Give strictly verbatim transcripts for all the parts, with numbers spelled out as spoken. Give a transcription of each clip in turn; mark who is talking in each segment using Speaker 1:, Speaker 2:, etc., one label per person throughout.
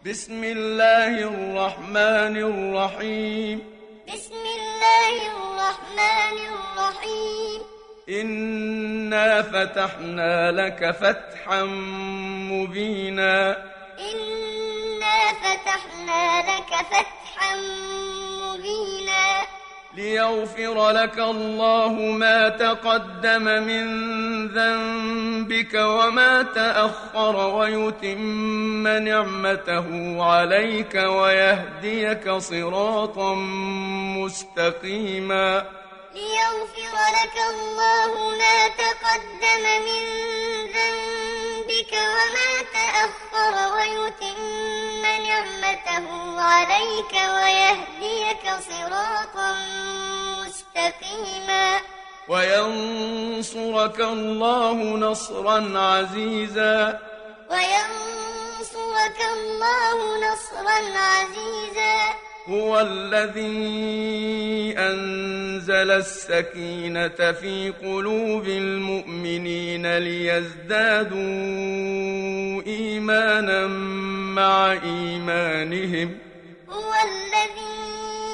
Speaker 1: بسم الله الرحمن الرحيم
Speaker 2: بسم الله الرحمن الرحيم
Speaker 1: إنا فتحنا لك فتحا مبينا
Speaker 2: إنا فتحنا لك فتحا مبينا
Speaker 1: ليغفر لك الله ما تقدم من ذنبك وما تأخر ويتم نعمته عليك ويهديك صراطا مستقيما
Speaker 2: ليغفر لك الله ما تقدم من ذنبك وما تأخر ويتم نعمته عليك ويهديك صراطا مستقيما
Speaker 1: وينصرك الله نصرا عزيزا
Speaker 2: وينصرك الله نصرا عزيزا
Speaker 1: هو الذي أنزل السكينة في قلوب المؤمنين ليزدادوا إيمانا مع إيمانهم
Speaker 2: هو الذي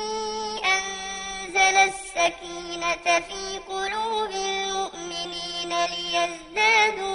Speaker 2: أنزل السكينة في قلوب المؤمنين ليزدادوا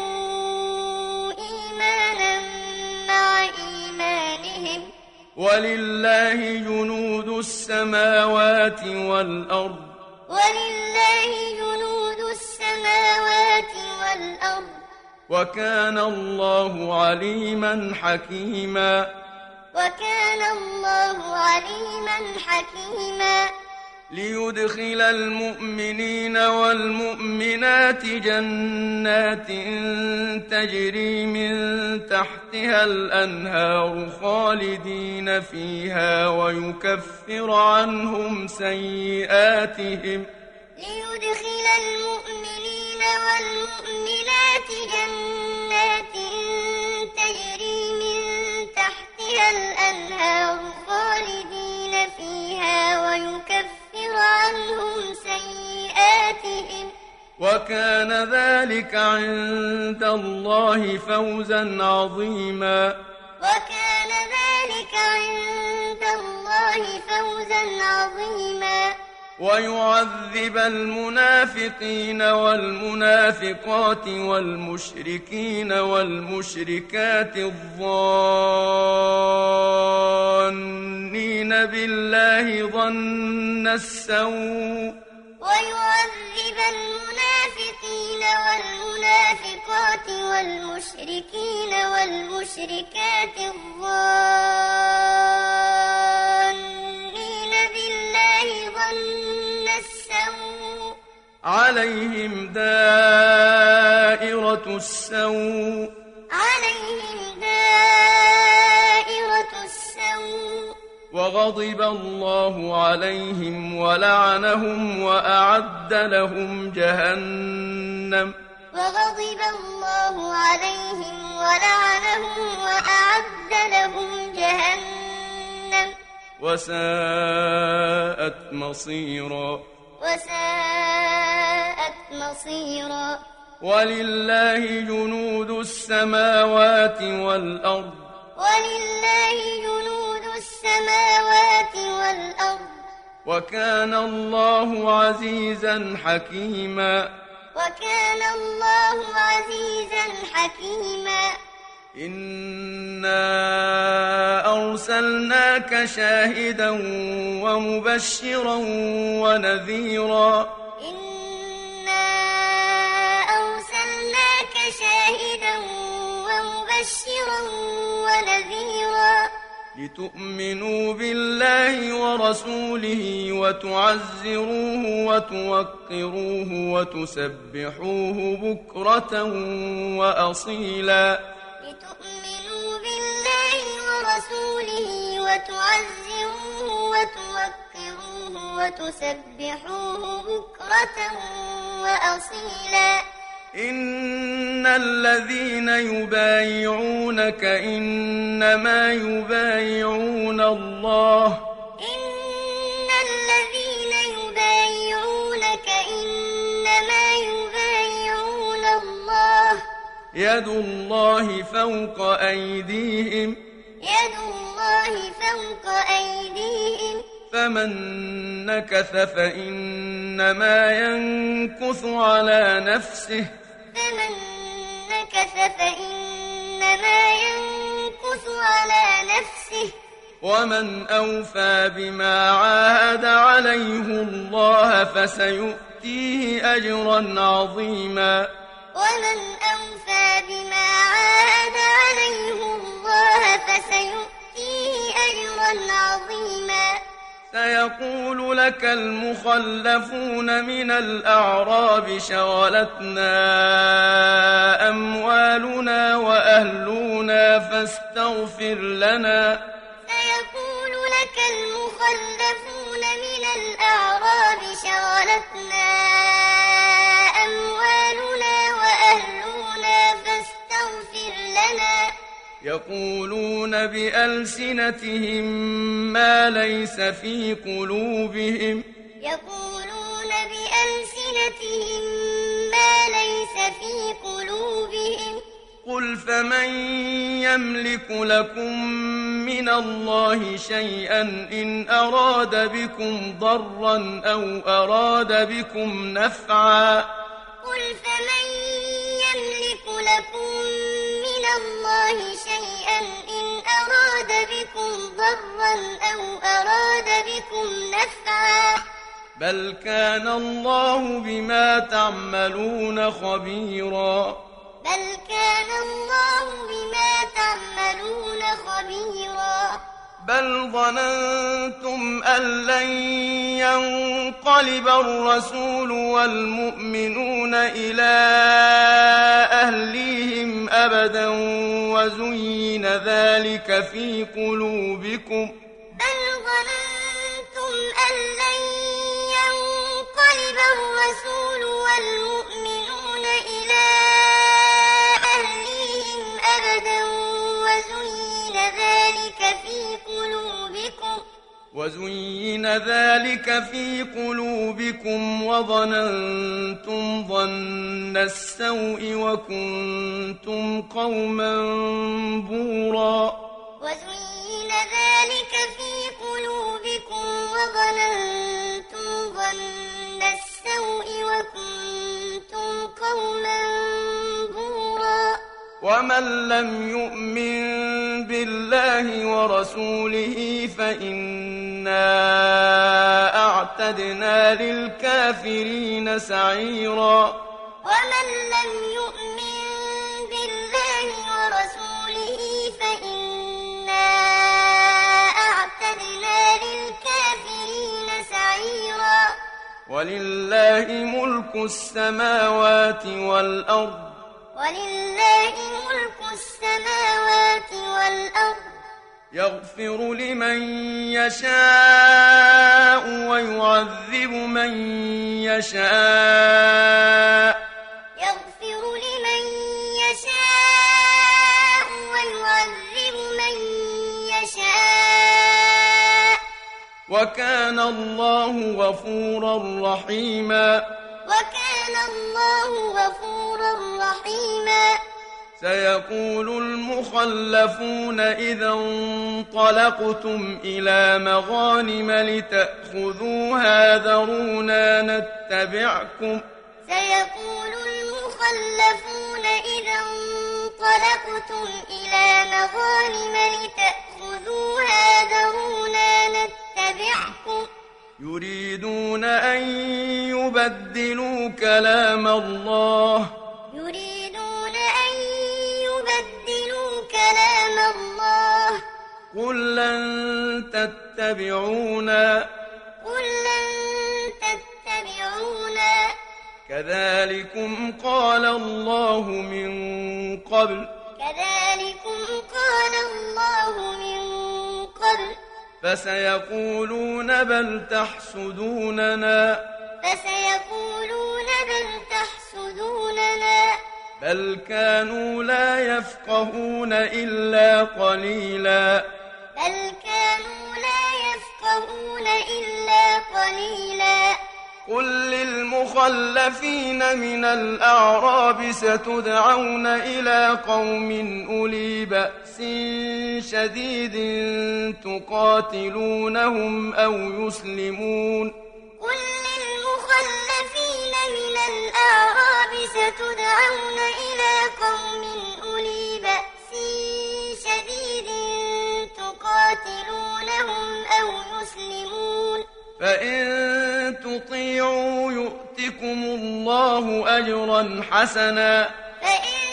Speaker 2: إيمانا مع إيمانهم
Speaker 1: ولله جنود السماوات والأرض
Speaker 2: ولله جنود السماوات والأرض
Speaker 1: وكان الله عليما حكيما
Speaker 2: وكان الله عليما حكيما
Speaker 1: ليدخل المؤمنين والمؤمنات جنات تجري من تحتها الأنهار خالدين فيها ويكفر عنهم سيئاتهم
Speaker 2: ليدخل المؤمنين والمؤمنات جنات تجري من تحتها الأنهار خالدين فيها ويكفر عنهم سيئاتهم
Speaker 1: وكان ذلك عند الله فوزا عظيما
Speaker 2: وكان ذلك عند الله فوزا عظيما
Speaker 1: ويعذب المنافقين والمنافقات والمشركين والمشركات الظانين بالله ظن السوء
Speaker 2: ويعذب المنافقين والمنافقات والمشركين والمشركات الظانين بالله ظن السوء
Speaker 1: عليهم دائرة السوء
Speaker 2: عليهم دائرة السوء
Speaker 1: وغضب الله عليهم ولعنهم وأعد لهم جهنم
Speaker 2: وغضب الله عليهم ولعنهم وأعد لهم جهنم
Speaker 1: وساءت مصيرا
Speaker 2: وساءت مصيرا
Speaker 1: ولله جنود السماوات والأرض
Speaker 2: ولله جنود السماوات والأرض
Speaker 1: وكان الله عزيزا حكيما
Speaker 2: وكان الله عزيزا حكيما
Speaker 1: إنا أرسلناك شاهدا ومبشرا ونذيرا
Speaker 2: إنا أرسلناك شاهدا ومبشرا ونذيرا
Speaker 1: لتؤمنوا بالله ورسوله وتعزروه وتوقروه وتسبحوه بكرة وأصيلا
Speaker 2: لتؤمنوا بالله ورسوله وتعزروه وتوقروه وتسبحوه بكرة وأصيلا
Speaker 1: إن الذين يبايعونك إنما يبايعون الله
Speaker 2: إن الذين يبايعونك إنما يبايعون الله
Speaker 1: يد الله فوق أيديهم
Speaker 2: يد الله الله فوق أيديهم
Speaker 1: فمن نكث فإنما ينكث على نفسه
Speaker 2: فمن نكث فإنما ينكث على نفسه
Speaker 1: ومن أوفى بما عاهد عليه الله فسيؤتيه أجرا عظيما
Speaker 2: ومن أوفى بما عاهد عليه الله فسيؤتيه أجرا عظيما
Speaker 1: سيقول لك المخلفون من الأعراب شغلتنا أموالنا وأهلنا فاستغفر لنا
Speaker 2: سيقول لك المخلفون من الأعراب شغلتنا أموالنا وأهلنا فاستغفر لنا
Speaker 1: يقولون بألسنتهم ما ليس في قلوبهم
Speaker 2: يقولون بألسنتهم ما ليس في قلوبهم
Speaker 1: قل فمن يملك لكم من الله شيئا إن أراد بكم ضرا أو أراد بكم نفعا
Speaker 2: قل فمن يملك لكم من الله شيئا إن أراد بكم ضرا أو أراد بكم نفعا
Speaker 1: بل كان الله بما تعملون خبيرا
Speaker 2: بل كان الله بما تعملون خبيرا
Speaker 1: بل ظننتم أن لن ينقلب الرسول والمؤمنون إلى أهليهم أبدا وزين ذلك في قلوبكم
Speaker 2: بل ظننتم أن لن ينقلب الرسول والمؤمنون إلى أهليهم أبدا وزين ذلك في قلوبكم
Speaker 1: وزين ذلك في قلوبكم وظننتم ظن السوء وكنتم قوما بورا
Speaker 2: وزين ذلك في قلوبكم وظننتم ظن السوء وكنتم قوما بورا
Speaker 1: ومن لم يؤمن بالله ورسوله فإنا أعتدنا للكافرين سعيرا
Speaker 2: ومن لم يؤمن بالله ورسوله فإنا أعتدنا للكافرين سعيرا
Speaker 1: ولله ملك السماوات والأرض
Speaker 2: ولله ملك السماوات والأرض
Speaker 1: يغفر لمن يشاء ويعذب من يشاء
Speaker 2: يغفر لمن يشاء ويعذب من يشاء
Speaker 1: وكان الله غفورا رحيما
Speaker 2: وكان الله غفورا رحيما
Speaker 1: سيقول المخلفون إذا انطلقتم إلى مغانم لتأخذوها ذرونا نتبعكم
Speaker 2: سيقول المخلفون إذا انطلقتم إلى مغانم لتأخذوها ذرونا نتبعكم
Speaker 1: يريدون أن يبدلوا كلام الله
Speaker 2: يريدون أن يبدلوا كلام الله
Speaker 1: قل لن تتبعونا
Speaker 2: قل لن تتبعونا
Speaker 1: كذلكم قال الله من قبل
Speaker 2: كذلكم قال الله من قبل
Speaker 1: فسيقولون بل تحسدوننا
Speaker 2: فسيقولون بل تحسدوننا
Speaker 1: بل كانوا لا يفقهون إلا قليلا
Speaker 2: بل كانوا لا يفقهون إلا قليلا
Speaker 1: قل للمخ المخلفين من الأعراب ستدعون إلى قوم أولي بأس شديد تقاتلونهم أو يسلمون
Speaker 2: قل للمخلفين من الأعراب ستدعون إلى قوم أولي بأس شديد تقاتلونهم أو يسلمون
Speaker 1: فإن تطيعوا يؤتكم الله أجرا حسنا
Speaker 2: فإن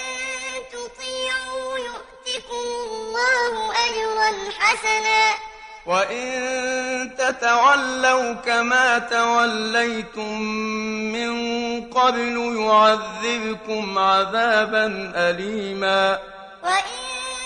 Speaker 2: تطيعوا يؤتكم الله أجرا حسنا
Speaker 1: وإن تتولوا كما توليتم من قبل يعذبكم عذابا أليما
Speaker 2: وإن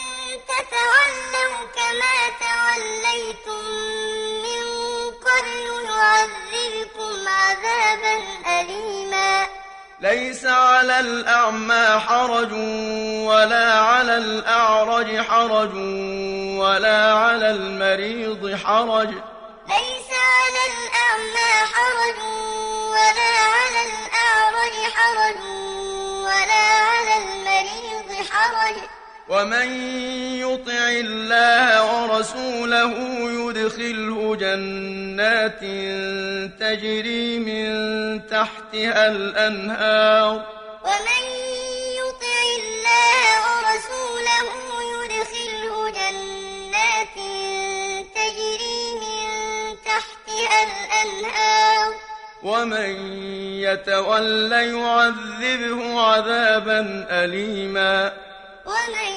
Speaker 2: تتولوا كما توليتم من قبل يعذبكم عذابا أليما
Speaker 1: ليس على الأعمى حرج ولا على الأعرج حرج ولا على المريض حرج
Speaker 2: ليس على الأعمى حرج ولا على الأعرج حرج ولا على المريض حرج
Speaker 1: ومن يطع الله ورسوله يدخله جنات تجري من تحتها الأنهار
Speaker 2: ومن يطع الله ورسوله يدخله جنات تجري من تحتها الأنهار
Speaker 1: ومن يتول يعذبه عذابا أليما
Speaker 2: ومن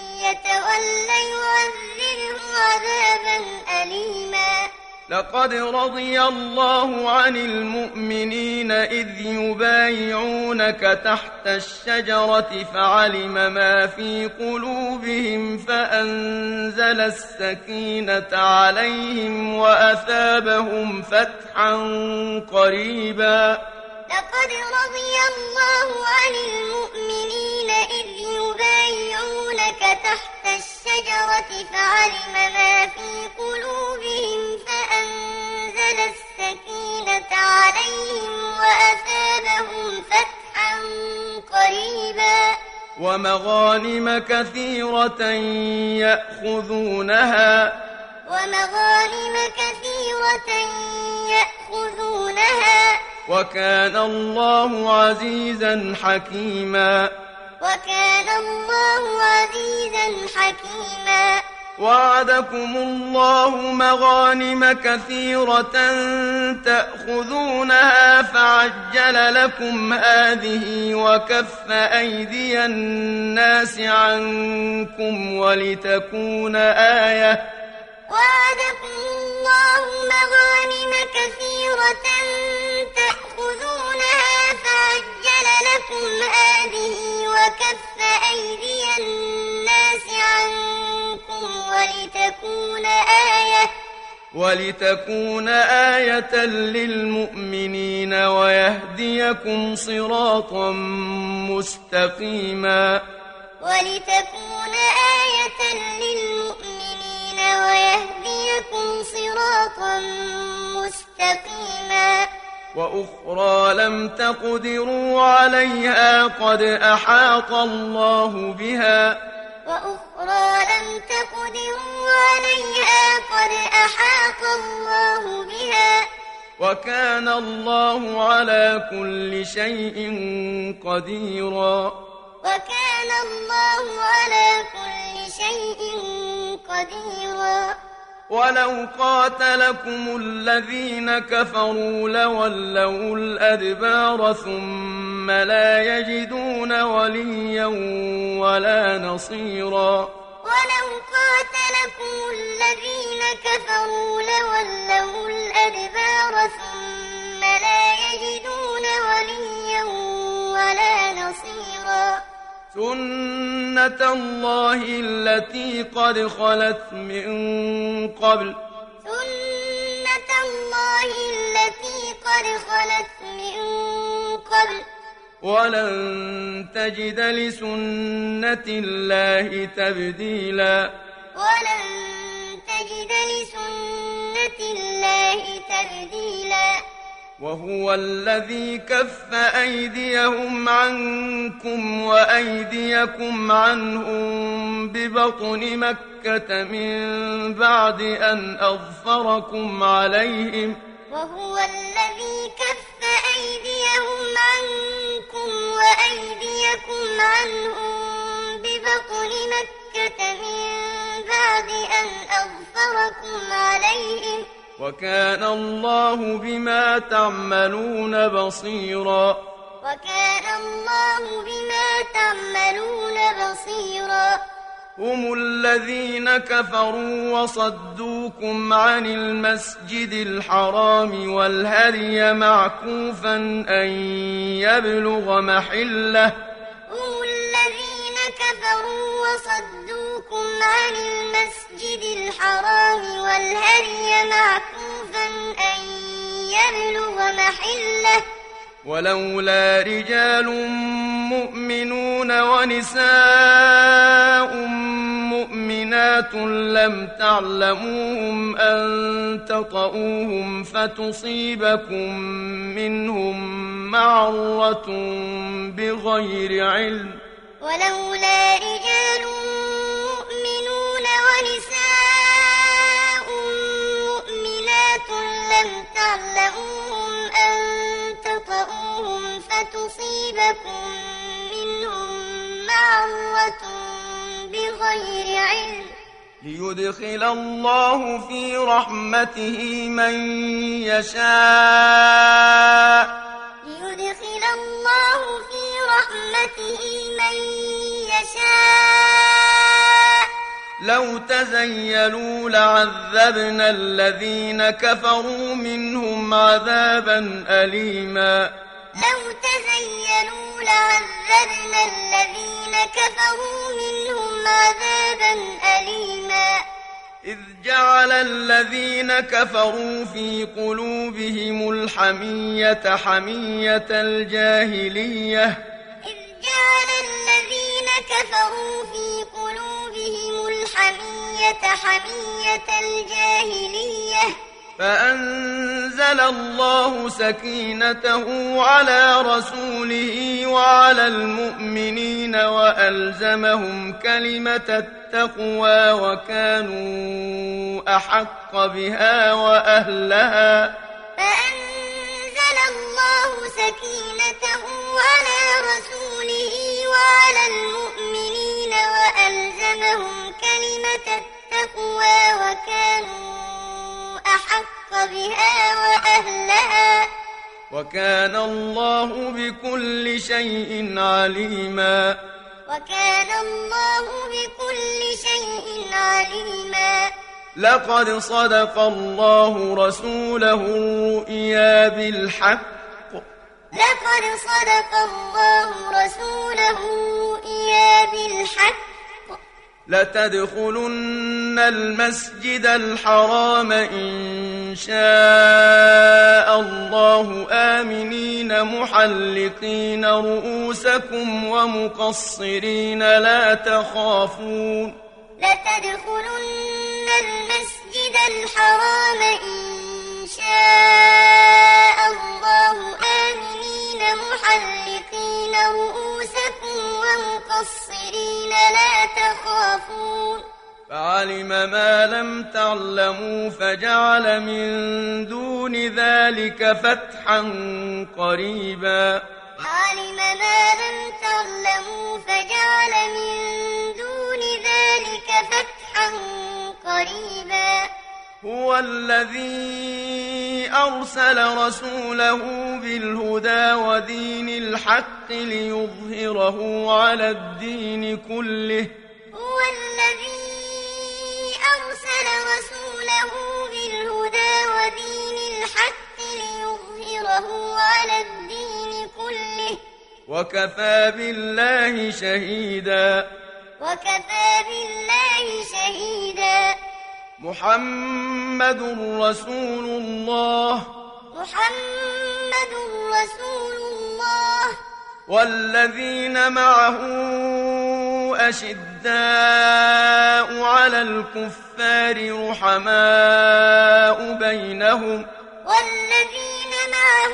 Speaker 2: يتولى يعذبه عذابا أليما
Speaker 1: لقد رضي الله عن المؤمنين إذ يبايعونك تحت الشجرة فعلم ما في قلوبهم فأنزل السكينة عليهم وأثابهم فتحا قريبا
Speaker 2: لقد رضي الله عن المؤمنين إذ يبايعونك تحت الشجرة فعلم ما في قلوبهم فأنزل السكينة عليهم وأثابهم فتحا قريبا
Speaker 1: ومغانم كثيرة يأخذونها
Speaker 2: ومغانم كثيرة يأخذونها
Speaker 1: وكان الله عزيزا حكيما
Speaker 2: وكان الله عزيزا حكيما
Speaker 1: وعدكم الله مغانم كثيرة تأخذونها فعجل لكم هذه وكف أيدي الناس عنكم ولتكون آية
Speaker 2: وعدكم الله مغانم كثيرة تأخذونها فعجل لكم هذه وكف أيدي الناس عنكم ولتكون آية
Speaker 1: ولتكون آية للمؤمنين ويهديكم صراطا مستقيما
Speaker 2: ولتكون آية للمؤمنين ويهديكم صراطا مستقيما
Speaker 1: وأخرى لم تقدروا عليها قد أحاط الله بها
Speaker 2: وأخرى لم تقدروا عليها قد أحاط الله بها
Speaker 1: وكان الله على كل شيء قديرا
Speaker 2: وكان الله على كل شيء قديرا
Speaker 1: ولو قاتلكم الذين كفروا لولوا الأدبار ثم لا يجدون وليا ولا نصيرا
Speaker 2: ولو قاتلكم الذين كفروا لولوا الأدبار ثم لا يجدون وليا ولا نصيرا
Speaker 1: سنة الله التي قد خلت من قبل
Speaker 2: سنة الله التي قد خلت من قبل
Speaker 1: ولن تجد لسنة الله تبديلا
Speaker 2: ولن تجد لسنة الله تبديلا
Speaker 1: وهو الذي كف أيديهم عنكم وأيديكم عنهم ببطن مكة من بعد أن أظفركم عليهم
Speaker 2: وهو الذي كف أيديهم عنكم وأيديكم عنهم ببطن مكة من بعد أن أظفركم عليهم
Speaker 1: وكان الله بما تعملون بصيرا
Speaker 2: وكان الله بما تعملون بصيرا
Speaker 1: هم الذين كفروا وصدوكم عن المسجد الحرام والهدي معكوفا أن يبلغ محله
Speaker 2: هم الذين كفروا وصدوكم عن المسجد الحرام والهدي معكوفا أن يبلغ محله
Speaker 1: ولولا رجال مؤمنون ونساء مؤمنات لم تعلموهم أن تطؤوهم فتصيبكم منهم معرة بغير علم
Speaker 2: ولولا رجال مؤمنون ونساء مؤمنات لم تعلموهم أن تطؤوهم فتصيبكم منهم معرة بغير علم
Speaker 1: ليدخل الله في رحمته من يشاء
Speaker 2: ليدخل الله في رحمته من يشاء
Speaker 1: لو تزيلوا لعذبنا الذين كفروا منهم عذابا أليما
Speaker 2: لو تزيلوا لعذبنا الذين كفروا منهم عذابا أليما
Speaker 1: إذ جعل الذين كفروا في قلوبهم الحمية حمية الجاهلية
Speaker 2: إذ جعل الذين كفروا في قلوبهم الحمية حمية الجاهلية
Speaker 1: فأنزل الله سكينته على رسوله وعلى المؤمنين وألزمهم كلمة التقوى وكانوا أحق بها وأهلها
Speaker 2: فأنزل الله سكينته على رسوله وعلى المؤمنين وألزمهم كلمة التقوى وكانوا أحق بها وأهلها
Speaker 1: وكان الله بكل شيء عليما
Speaker 2: وكان الله بكل شيء عليما
Speaker 1: لقد صدق الله رسوله الرؤيا بالحق
Speaker 2: لقد صدق الله رسوله الرؤيا بالحق
Speaker 1: لتدخلن المسجد الحرام إن شاء الله آمنين محلقين رؤوسكم ومقصرين لا تخافون
Speaker 2: لتدخلن المسجد الحرام إن شاء الله آمنين محلقين رؤوسكم ومقصرين لا تخافون
Speaker 1: فعلم ما لم تعلموا فجعل من دون ذلك فتحا قريبا
Speaker 2: علم ما لم تعلموا فجعل من دون ذلك فتحا قريبا
Speaker 1: هو الذي أرسل رسوله بالهدى ودين الحق ليظهره على الدين كله
Speaker 2: هو الذي أرسل رسوله بالهدى ودين الحق ليظهره على الدين كله
Speaker 1: وكفى بالله شهيدا
Speaker 2: وكفى بالله شهيدا
Speaker 1: محمد رسول الله
Speaker 2: محمد رسول الله
Speaker 1: والذين معه أشداء على الكفار رحماء بينهم
Speaker 2: والذين معه معه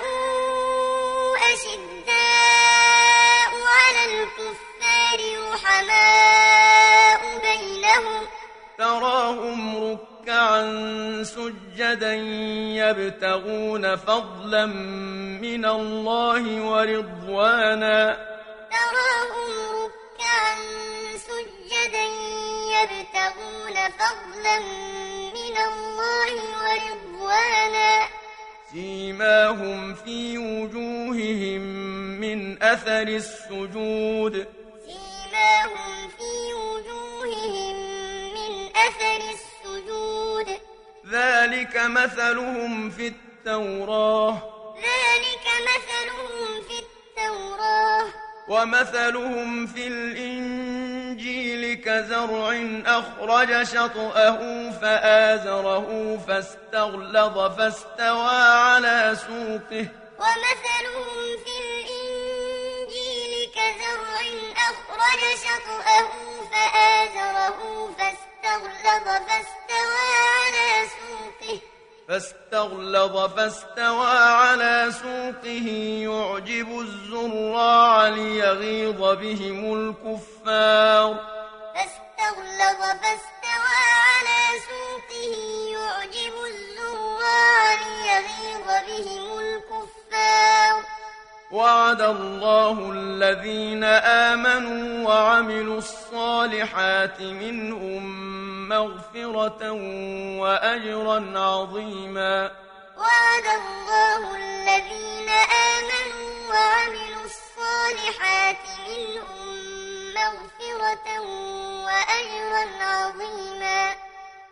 Speaker 2: أشداء على الكفار رحماء بينهم
Speaker 1: تراهم ركعا سجدا يبتغون فضلا من الله ورضوانا
Speaker 2: تراهم ركعا سجدا يبتغون فضلا من الله ورضوانا
Speaker 1: سيماهم في وجوههم من أثر السجود
Speaker 2: سيماهم في وجوههم من أثر السجود
Speaker 1: ذلك مثلهم في التوراة
Speaker 2: ذلك مثلهم في التوراة
Speaker 1: ومثلهم في الإنجيل كزرع أخرج شطأه فآزره فاستغلظ فاستوى على سوقه
Speaker 2: ومثلهم في الإنجيل كزرع أخرج شطأه فآزره فاستغلظ فاستوى على سوقه
Speaker 1: فاستغلظ فاستوى على سوقه يعجب الزراع ليغيظ بهم الكفار
Speaker 2: فاستغلظ فاستوى على سوقه يعجب الزراع ليغيظ بهم الكفار
Speaker 1: وعد الله الذين آمنوا وعملوا الصالحات منهم مغفرة وأجرا عظيما
Speaker 2: وعد الله الذين آمنوا وعملوا الصالحات منهم مغفرة وأجرا عظيما